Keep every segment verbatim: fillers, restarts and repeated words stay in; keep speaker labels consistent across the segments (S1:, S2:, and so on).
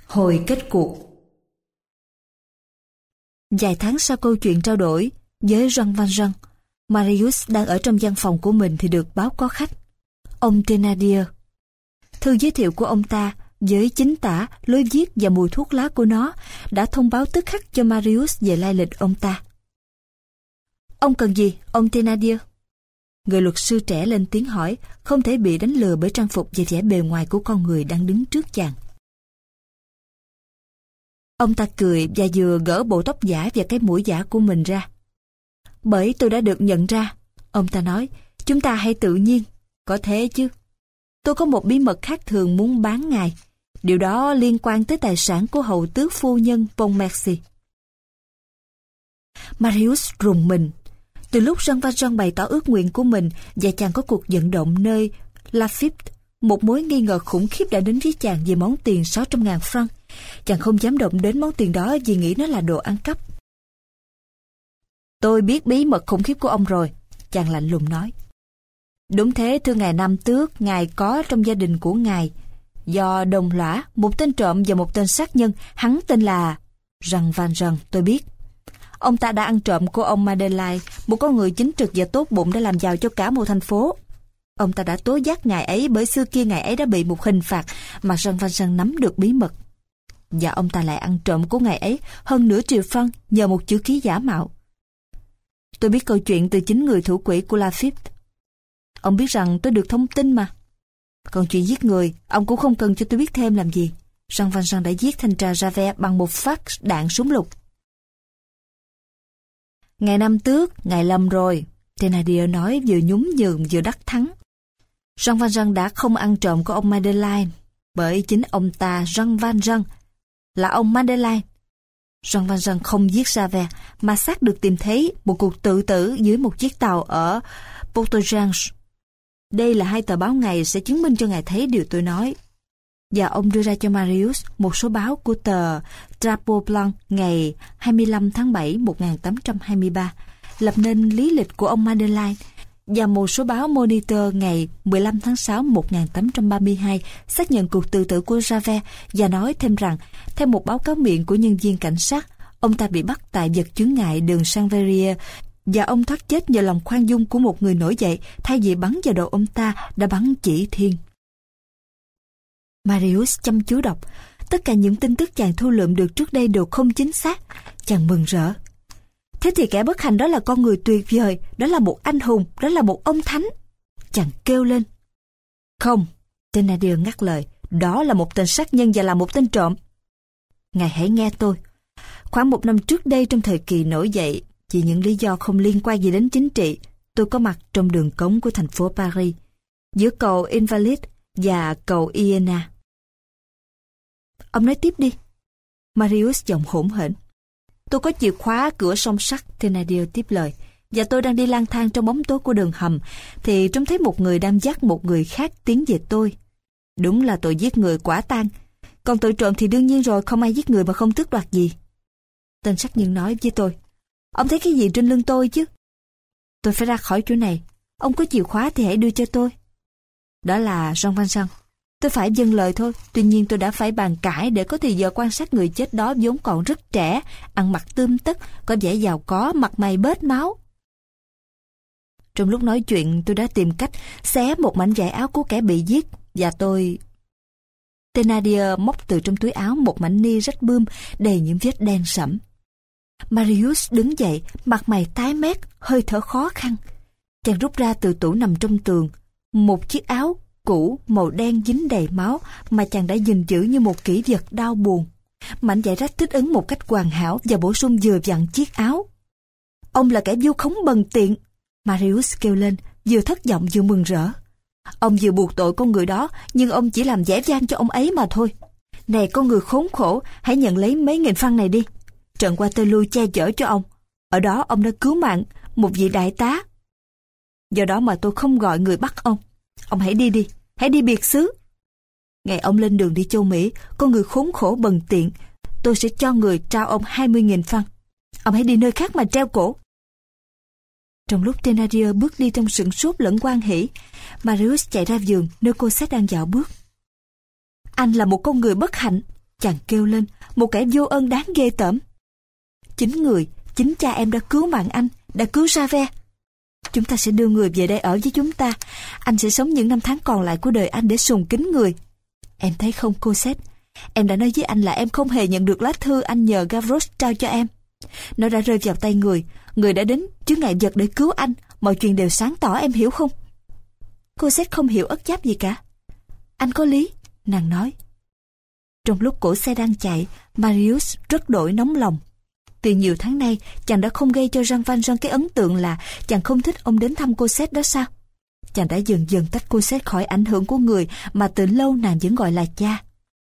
S1: Hồi kết cuộc. Vài tháng sau câu chuyện trao đổi với Jean Valjean, Marius đang ở trong văn phòng của mình thì được báo có khách, ông Thénardier. Thư giới thiệu của ông ta với chính tả, lối viết và mùi thuốc lá của nó đã thông báo tức khắc cho Marius về lai lịch ông ta. Ông cần gì, ông Thénardier? Người luật sư trẻ lên tiếng hỏi, không thể bị đánh lừa bởi trang phục và vẻ bề ngoài của con người đang đứng trước chàng. Ông ta cười và vừa gỡ bộ tóc giả và cái mũi giả của mình ra. Bởi tôi đã được nhận ra, ông ta nói, chúng ta hãy tự nhiên, có thế chứ. Tôi có một bí mật khác thường muốn bán ngài. Điều đó liên quan tới tài sản của hầu tước phu nhân Pontmercy. Marius rùng mình. Từ lúc Jean Valjean bày tỏ ước nguyện của mình và chàng có cuộc vận động nơi Laffitte, một mối nghi ngờ khủng khiếp đã đến với chàng về món tiền sáu trăm ngàn franc. Chàng không dám động đến món tiền đó vì nghĩ nó là đồ ăn cắp. Tôi biết bí mật khủng khiếp của ông rồi, chàng lạnh lùng nói. Đúng thế, thưa ngài Nam Tước, ngài có trong gia đình của ngài, do đồng lõa, một tên trộm và một tên sát nhân, hắn tên là Jean Valjean, tôi biết. Ông ta đã ăn trộm của ông Madeleine, một con người chính trực và tốt bụng đã làm giàu cho cả một thành phố. Ông ta đã tố giác ngài ấy bởi xưa kia ngài ấy đã bị một hình phạt mà Jean Valjean nắm được bí mật. Và ông ta lại ăn trộm của ngài ấy hơn nửa triệu franc nhờ một chữ ký giả mạo. Tôi biết câu chuyện từ chính người thủ quỹ của Laffitte. Ông biết rằng tôi được thông tin mà. Còn chuyện giết người, ông cũng không cần cho tôi biết thêm làm gì. Jean Valjean đã giết thanh tra Javert bằng một phát đạn súng lục. Ngài Nam Tước, ngài lầm rồi, Thénardier nói vừa nhún nhường vừa đắc thắng. Jean Valjean đã không ăn trộm của ông Madeleine, bởi chính ông ta, Jean Valjean, là ông Madeleine. Jean Valjean không giết Javert, mà xác được tìm thấy một cuộc tự tử dưới một chiếc tàu ở Portogence. Đây là hai tờ báo ngày sẽ chứng minh cho ngài thấy điều tôi nói. Và ông đưa ra cho Marius một số báo của tờ Drapeau Blanc ngày hai mươi lăm tháng bảy một nghìn tám trăm hai mươi ba, lập nên lý lịch của ông Madeleine, và một số báo Moniteur ngày mười lăm tháng sáu một nghìn tám trăm ba mươi hai xác nhận cuộc tự tử của Javert, và nói thêm rằng, theo một báo cáo miệng của nhân viên cảnh sát, ông ta bị bắt tại vật chướng ngại đường Saint-Verrier, và ông thoát chết nhờ lòng khoan dung của một người nổi dậy, thay vì bắn vào đầu ông ta đã bắn chỉ thiên. Marius chăm chú đọc. Tất cả những tin tức chàng thu lượm được trước đây đều không chính xác. Chàng mừng rỡ. Thế thì kẻ bất hạnh đó là con người tuyệt vời, đó là một anh hùng, đó là một ông thánh. Chàng kêu lên. Không, Thénardier ngắt lời. Đó là một tên sát nhân và là một tên trộm. Ngài hãy nghe tôi. Khoảng một năm trước đây, trong thời kỳ nổi dậy, vì những lý do không liên quan gì đến chính trị, tôi có mặt trong đường cống của thành phố Paris, giữa cầu Invalides và cầu Iéna. Ông nói tiếp đi. Marius giọng hỗn hển. Tôi có chìa khóa cửa song sắt, Thénardier tiếp lời, và tôi đang đi lang thang trong bóng tối của đường hầm, thì trông thấy một người đang dắt một người khác tiến về tôi. Đúng là tội giết người quả tang. Còn tội trộm thì đương nhiên rồi, không ai giết người mà không tước đoạt gì. Tên sát nhân nói với tôi. Ông thấy cái gì trên lưng tôi chứ? Tôi phải ra khỏi chỗ này. Ông có chìa khóa thì hãy đưa cho tôi. Đó là Jean Valjean. Tôi phải vâng lời thôi. Tuy nhiên tôi đã phải bàn cãi để có thời giờ quan sát người chết đó, vốn còn rất trẻ, ăn mặc tươm tất, có vẻ giàu có, mặt mày bết máu. Trong lúc nói chuyện, tôi đã tìm cách xé một mảnh vải áo của kẻ bị giết, và tôi... Thénardier móc từ trong túi áo một mảnh ni rách bươm đầy những vết đen sẫm. Marius đứng dậy, mặt mày tái mét, hơi thở khó khăn. Chàng rút ra từ tủ nằm trong tường một chiếc áo cũ màu đen dính đầy máu mà chàng đã gìn giữ như một kỷ vật đau buồn. Mảnh vải rách thích ứng một cách hoàn hảo và bổ sung vừa vặn chiếc áo. Ông là kẻ vu khống bần tiện, Marius kêu lên, vừa thất vọng vừa mừng rỡ. Ông vừa buộc tội con người đó, nhưng ông chỉ làm vẻ vang cho ông ấy mà thôi. Này con người khốn khổ, hãy nhận lấy mấy nghìn franc này đi. Trận qua tôi lui che chở cho ông. Ở đó ông đã cứu mạng một vị đại tá. Do đó mà tôi không gọi người bắt ông. Ông hãy đi đi, hãy đi biệt xứ. Ngày ông lên đường đi châu Mỹ, con người khốn khổ bần tiện, tôi sẽ cho người trao ông hai mươi nghìn franc. Ông hãy đi nơi khác mà treo cổ. Trong lúc Thénardier bước đi trong sửng sốt lẫn hoan hỉ, Marius chạy ra vườn nơi cô Cosette đang dạo bước. Anh là một con người bất hạnh, Chàng kêu lên, một kẻ vô ơn đáng ghê tởm. Chính người, chính cha em đã cứu mạng anh, đã cứu Javert. Chúng ta sẽ đưa người về đây ở với chúng ta. Anh sẽ sống những năm tháng còn lại của đời anh để sùng kính người. Em thấy không Cosette, em đã nói với anh là em không hề nhận được lá thư anh nhờ Gavroche trao cho em. Nó đã rơi vào tay người, người đã đến chướng ngại vật để cứu anh. Mọi chuyện đều sáng tỏ, em hiểu không? Cosette không hiểu ất giáp gì cả. Anh có lý, nàng nói. Trong lúc cổ xe đang chạy, Marius rất đổi nóng lòng. Từ nhiều tháng nay, chàng đã không gây cho Jean Valjean cái ấn tượng là chàng không thích ông đến thăm Cosette đó sao? Chàng đã dần dần tách Cosette khỏi ảnh hưởng của người mà từ lâu nàng vẫn gọi là cha.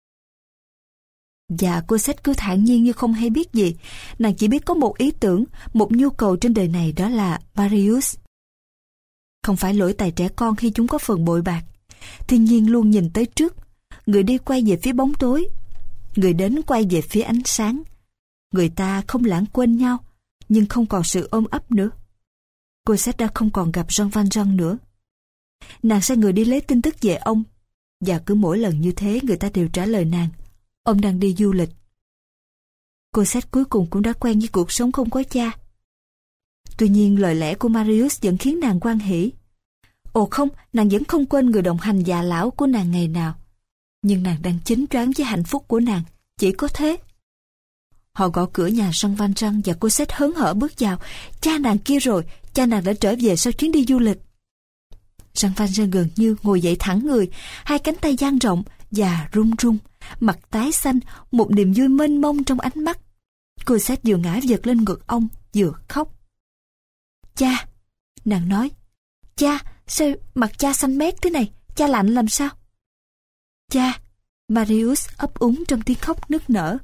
S1: Và Cosette cứ thản nhiên như không hay biết gì. Nàng chỉ biết có một ý tưởng, một nhu cầu trên đời này, đó là Marius. Không phải lỗi tại trẻ con khi chúng có phần bội bạc. Thiên nhiên luôn nhìn tới trước. Người đi quay về phía bóng tối, người đến quay về phía ánh sáng. Người ta không lãng quên nhau, nhưng không còn sự ôm ấp nữa. Cosette đã không còn gặp Jean Valjean nữa. Nàng sai người đi lấy tin tức về ông, và cứ mỗi lần như thế người ta đều trả lời nàng, ông đang đi du lịch. Cosette cuối cùng cũng đã quen với cuộc sống không có cha. Tuy nhiên lời lẽ của Marius vẫn khiến nàng hoan hỉ. Ồ không, nàng vẫn không quên người đồng hành già lão của nàng ngày nào. Nhưng nàng đang chính choáng với hạnh phúc của nàng, chỉ có thế. Họ gõ cửa nhà Jean Valjean và Cosette hớn hở bước vào. Cha nàng kia rồi, cha nàng đã trở về sau chuyến đi du lịch. Jean Valjean gần như ngồi dậy thẳng người, hai cánh tay dang rộng và run run, mặt tái xanh, một niềm vui mênh mông trong ánh mắt. Cosette vừa ngã vật lên ngực ông, vừa khóc. Cha, nàng nói, cha, sao mặt cha xanh mét thế này, cha lạnh làm sao? Cha, Marius ấp úng trong tiếng khóc nức nở.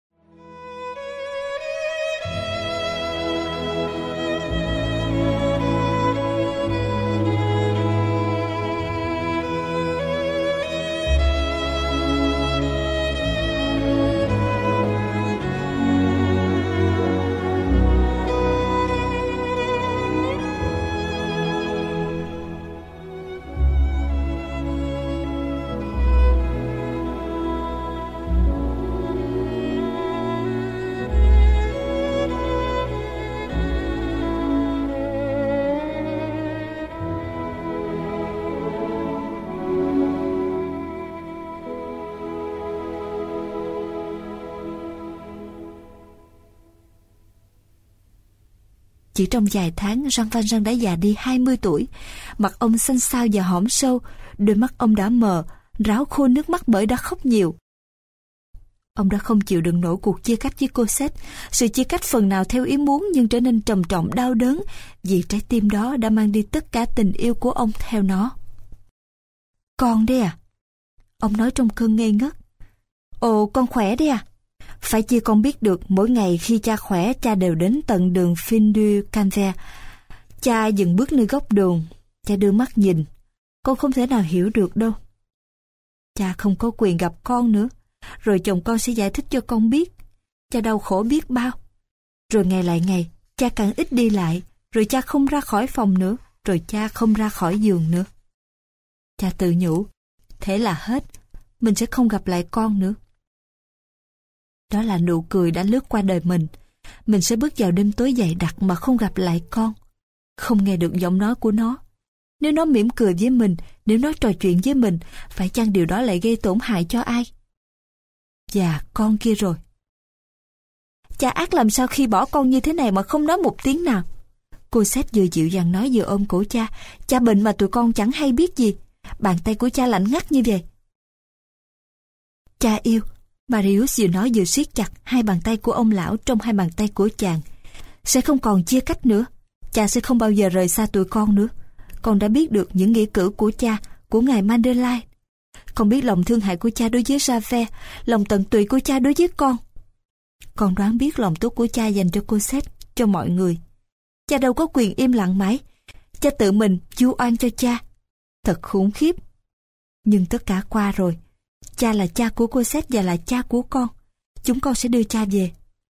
S1: Chỉ trong vài tháng, Jean Valjean đã già đi hai mươi tuổi. Mặt ông xanh xao và hõm sâu, đôi mắt ông đã mờ, ráo khô nước mắt bởi đã khóc nhiều. Ông đã không chịu đựng nổi cuộc chia cách với Cosette. Sự chia cách phần nào theo ý muốn nhưng trở nên trầm trọng đau đớn, vì trái tim đó đã mang đi tất cả tình yêu của ông theo nó. Con đấy à? Ông nói trong cơn ngây ngất. Ồ, con khỏe đấy à? Phải chi con biết được mỗi ngày khi cha khỏe, cha đều đến tận đường Fin du Calvaire. Cha dừng bước nơi góc đường, cha đưa mắt nhìn. Con không thể nào hiểu được đâu. Cha không có quyền gặp con nữa. Rồi chồng con sẽ giải thích cho con biết. Cha đau khổ biết bao. Rồi ngày lại ngày, cha càng ít đi lại. Rồi cha không ra khỏi phòng nữa. Rồi cha không ra khỏi giường nữa. Cha tự nhủ, thế là hết. Mình sẽ không gặp lại con nữa. Đó là nụ cười đã lướt qua đời mình. Mình sẽ bước vào đêm tối dày đặc mà không gặp lại con. Không nghe được giọng nói của nó. Nếu nó mỉm cười với mình, nếu nó trò chuyện với mình, phải chăng điều đó lại gây tổn hại cho ai? Và con kia rồi. Cha ác làm sao khi bỏ con như thế này mà không nói một tiếng nào? Cosette vừa dịu dàng nói vừa ôm cổ cha. Cha bệnh mà tụi con chẳng hay biết gì. Bàn tay của cha lạnh ngắt như vậy. Cha yêu. Marius vừa nói vừa siết chặt hai bàn tay của ông lão trong hai bàn tay của chàng. Sẽ không còn chia cách nữa. Cha sẽ không bao giờ rời xa tụi con nữa. Con đã biết được những nghĩa cử của cha, của ngài Madeleine. Con biết lòng thương hại của cha đối với Javert, lòng tận tụy của cha đối với con. Con đoán biết lòng tốt của cha dành cho Cosette, cho mọi người. Cha đâu có quyền im lặng mãi. Cha tự mình vu oan cho cha. Thật khủng khiếp. Nhưng tất cả qua rồi. Cha là cha của Cosette và là cha của con. Chúng con sẽ đưa cha về.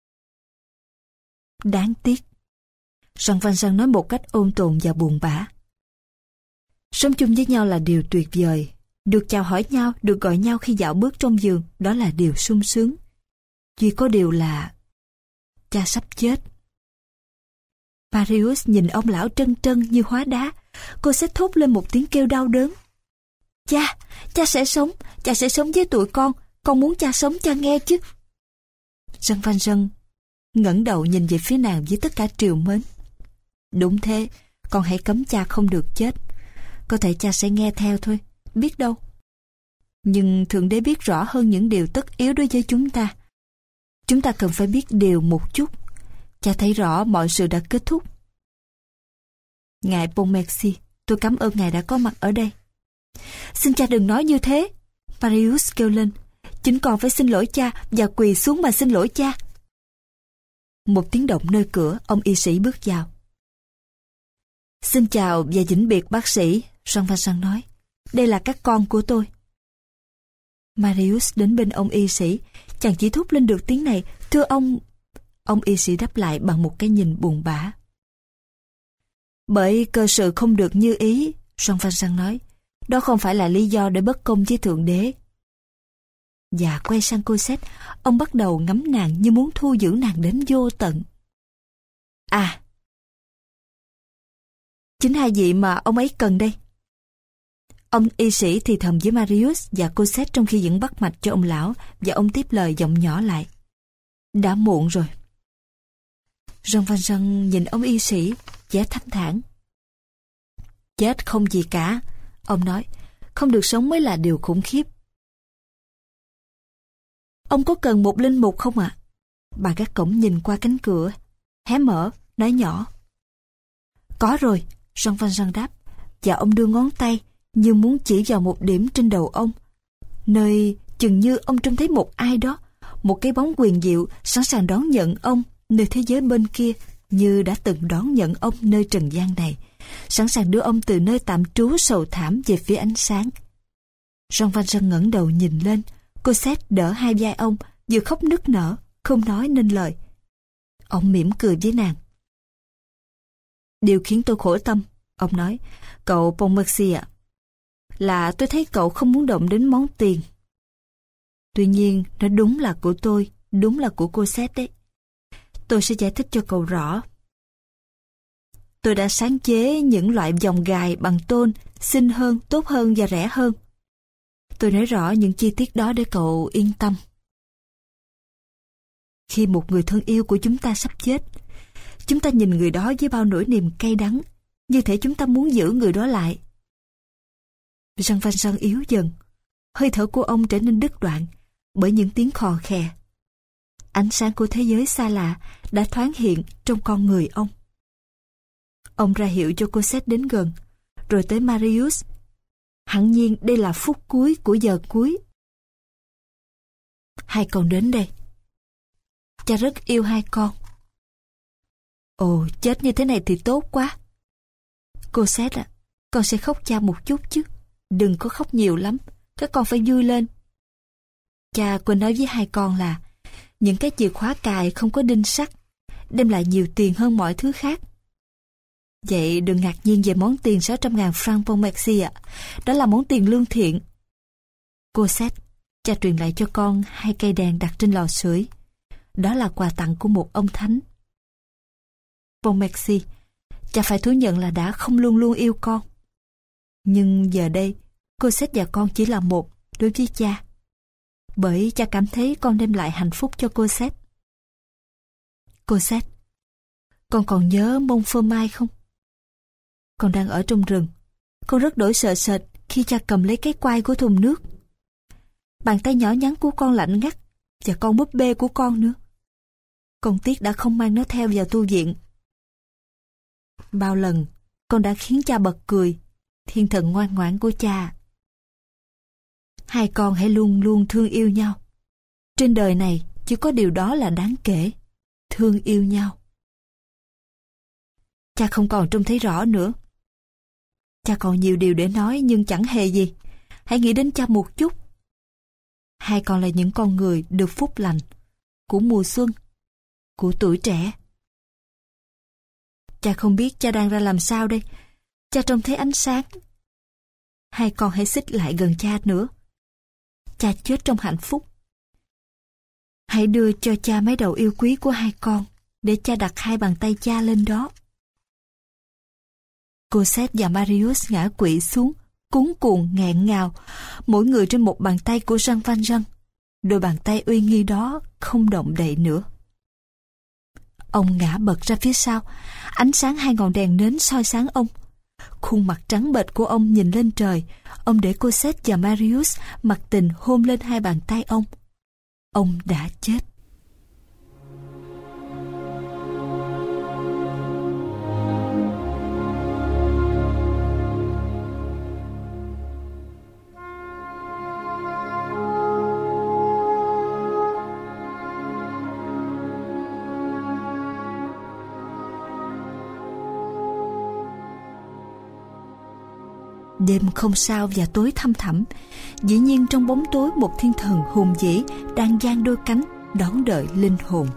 S1: Đáng tiếc. Jean Valjean nói một cách ôn tồn và buồn bã. Sống chung với nhau là điều tuyệt vời. Được chào hỏi nhau, được gọi nhau khi dạo bước trong giường, đó là điều sung sướng. Duy có điều là cha sắp chết. Marius nhìn ông lão trân trân như hóa đá. Cô sẽ thốt lên một tiếng kêu đau đớn. Cha, cha sẽ sống, cha sẽ sống với tụi con, con muốn cha sống, cha nghe chứ. Jean Valjean ngẩng đầu nhìn về phía nàng với tất cả trìu mến. Đúng thế, con hãy cấm cha không được chết. Có thể cha sẽ nghe theo thôi, biết đâu. Nhưng Thượng Đế biết rõ hơn những điều tất yếu đối với chúng ta. Chúng ta cần phải biết điều một chút. Cha thấy rõ mọi sự đã kết thúc. Ngài Pontmercy, tôi cảm ơn ngài đã có mặt ở đây. Xin cha đừng nói như thế, Marius kêu lên. Chính con phải xin lỗi cha và quỳ xuống mà xin lỗi cha. Một tiếng động nơi cửa, ông y sĩ bước vào. Xin chào và vĩnh biệt bác sĩ, Jean Valjean nói. Đây là các con của tôi. Marius đến bên ông y sĩ. Chàng chỉ thốt lên được tiếng này. Thưa ông... Ông y sĩ đáp lại bằng một cái nhìn buồn bã. Bởi cơ sự không được như ý, Jean Valjean nói. Đó không phải là lý do để bất công với Thượng Đế. Và quay sang Cosette, ông bắt đầu ngắm nàng như muốn thu giữ nàng đến vô tận. À, chính hai vị mà ông ấy cần đây. Ông y sĩ thì thầm với Marius và Cosette trong khi vẫn bắt mạch cho ông lão, và ông tiếp lời giọng nhỏ lại. Đã muộn rồi. Jean Valjean nhìn ông y sĩ, vẻ thanh thản. Chết không gì cả, ông nói. Không được sống mới là điều khủng khiếp. Ông có cần một linh mục không ạ? À? Bà gác cổng nhìn qua cánh cửa, hé mở, nói nhỏ. Có rồi, Jean Valjean đáp, và ông đưa ngón tay như muốn chỉ vào một điểm trên đầu ông, nơi chừng như ông trông thấy một ai đó, một cái bóng quyền diệu sẵn sàng đón nhận ông nơi thế giới bên kia như đã từng đón nhận ông nơi trần gian này, sẵn sàng đưa ông từ nơi tạm trú sầu thảm về phía ánh sáng. Jean Valjean ngẩng đầu nhìn lên. Cosette đỡ hai vai ông, vừa khóc nức nở, không nói nên lời. Ông mỉm cười với nàng. Điều khiến tôi khổ tâm, ông nói, cậu Pontmercy ạ, là tôi thấy cậu không muốn động đến món tiền. Tuy nhiên, nó đúng là của tôi, đúng là của Cosette đấy. Tôi sẽ giải thích cho cậu rõ. Tôi đã sáng chế những loại vòng gài bằng tôn, xinh hơn, tốt hơn và rẻ hơn. Tôi nói rõ những chi tiết đó để cậu yên tâm. Khi một người thân yêu của chúng ta sắp chết, chúng ta nhìn người đó với bao nỗi niềm cay đắng, như thể chúng ta muốn giữ người đó lại. Jean Valjean yếu dần, hơi thở của ông trở nên đứt đoạn bởi những tiếng khò khè. Ánh sáng của thế giới xa lạ đã thoáng hiện trong con người ông. Ông ra hiệu cho Cosette đến gần, rồi tới Marius. Hẳn nhiên đây là phút cuối của giờ cuối. Hai con đến đây. Cha rất yêu hai con. Ồ, chết như thế này thì tốt quá. Cosette ạ, à, con sẽ khóc cha một chút chứ. Đừng có khóc nhiều lắm, các con phải vui lên. Cha quên nói với hai con là những cái chìa khóa cài không có đinh sắt đem lại nhiều tiền hơn mọi thứ khác. Vậy đừng ngạc nhiên về món tiền sáu trăm ngàn franc Pontmercy ạ. Đó là món tiền lương thiện. Cosette, cha truyền lại cho con hai cây đèn đặt trên lò sưởi. Đó là quà tặng của một ông thánh. Pontmercy, cha phải thú nhận là đã không luôn luôn yêu con. Nhưng giờ đây, Cosette và con chỉ là một đối với cha. Bởi cha cảm thấy con đem lại hạnh phúc cho Cosette. Cosette, con còn nhớ Montfermeil không? Con đang ở trong rừng. Con rất đổi sợ sệt khi cha cầm lấy cái quai của thùng nước. Bàn tay nhỏ nhắn của con lạnh ngắt, và con búp bê của con nữa. Con tiếc đã không mang nó theo vào tu viện. Bao lần con đã khiến cha bật cười, thiên thần ngoan ngoãn của cha. Hai con hãy luôn luôn thương yêu nhau. Trên đời này chỉ có điều đó là đáng kể, thương yêu nhau. Cha không còn trông thấy rõ nữa. Cha còn nhiều điều để nói nhưng chẳng hề gì. Hãy nghĩ đến cha một chút. Hai con là những con người được phúc lành, của mùa xuân, của tuổi trẻ. Cha không biết cha đang ra làm sao đây. Cha trông thấy ánh sáng. hai con hãy xích lại gần cha nữa. Cha chết trong hạnh phúc. Hãy đưa cho cha mấy đầu yêu quý của hai con, để cha đặt hai bàn tay cha lên đó. Cosette và Marius ngã quỵ xuống, cuống cuồng nghẹn ngào, mỗi người trên một bàn tay của Jean Valjean. Đôi bàn tay uy nghi đó không động đậy nữa. Ông ngã bật ra phía sau, ánh sáng hai ngọn đèn nến soi sáng ông. Khuôn mặt trắng bệch của ông nhìn lên trời. Ông để Cosette và Marius mặc tình hôn lên hai bàn tay ông. Ông đã chết. Đêm không sao và tối thăm thẳm. Dĩ nhiên trong bóng tối một thiên thần hùng vĩ đang giang đôi cánh đón đợi linh hồn.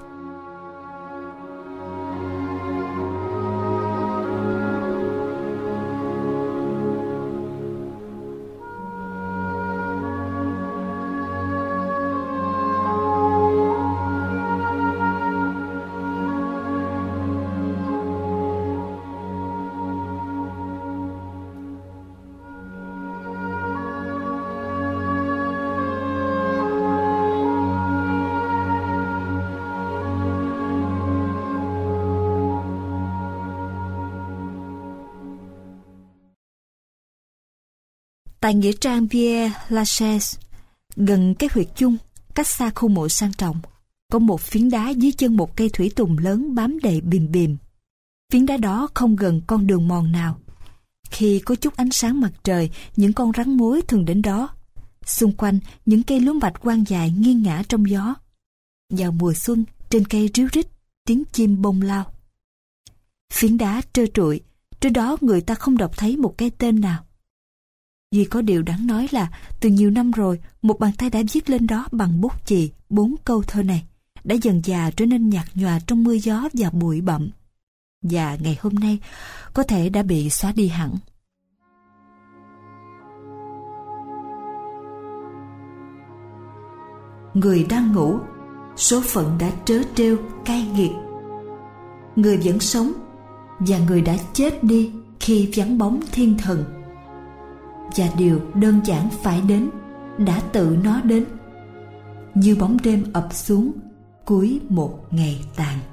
S1: Tại nghĩa trang Père Lachaise, gần cái huyệt chung, cách xa khu mộ sang trọng, có một phiến đá dưới chân một cây thủy tùng lớn bám đầy bìm bìm. Phiến đá đó không gần con đường mòn nào. Khi có chút ánh sáng mặt trời, những con rắn mối thường đến đó. Xung quanh, những cây lúa mạch quang dài nghiêng ngả trong gió. Vào mùa xuân, trên cây ríu rít, tiếng chim bông lao. Phiến đá trơ trụi, trên đó người ta không đọc thấy một cái tên nào. Duy có điều đáng nói là từ nhiều năm rồi, một bàn tay đã viết lên đó bằng bút chì bốn câu thơ này, đã dần dà trở nên nhạt nhòa trong mưa gió và bụi bặm. Và ngày hôm nay có thể đã bị xóa đi hẳn. Người đang ngủ, số phận đã trớ trêu cay nghiệt. Người vẫn sống, và người đã chết đi khi vắng bóng thiên thần. Và điều đơn giản phải đến đã tự nó đến, như bóng đêm ập xuống cuối một ngày tàn.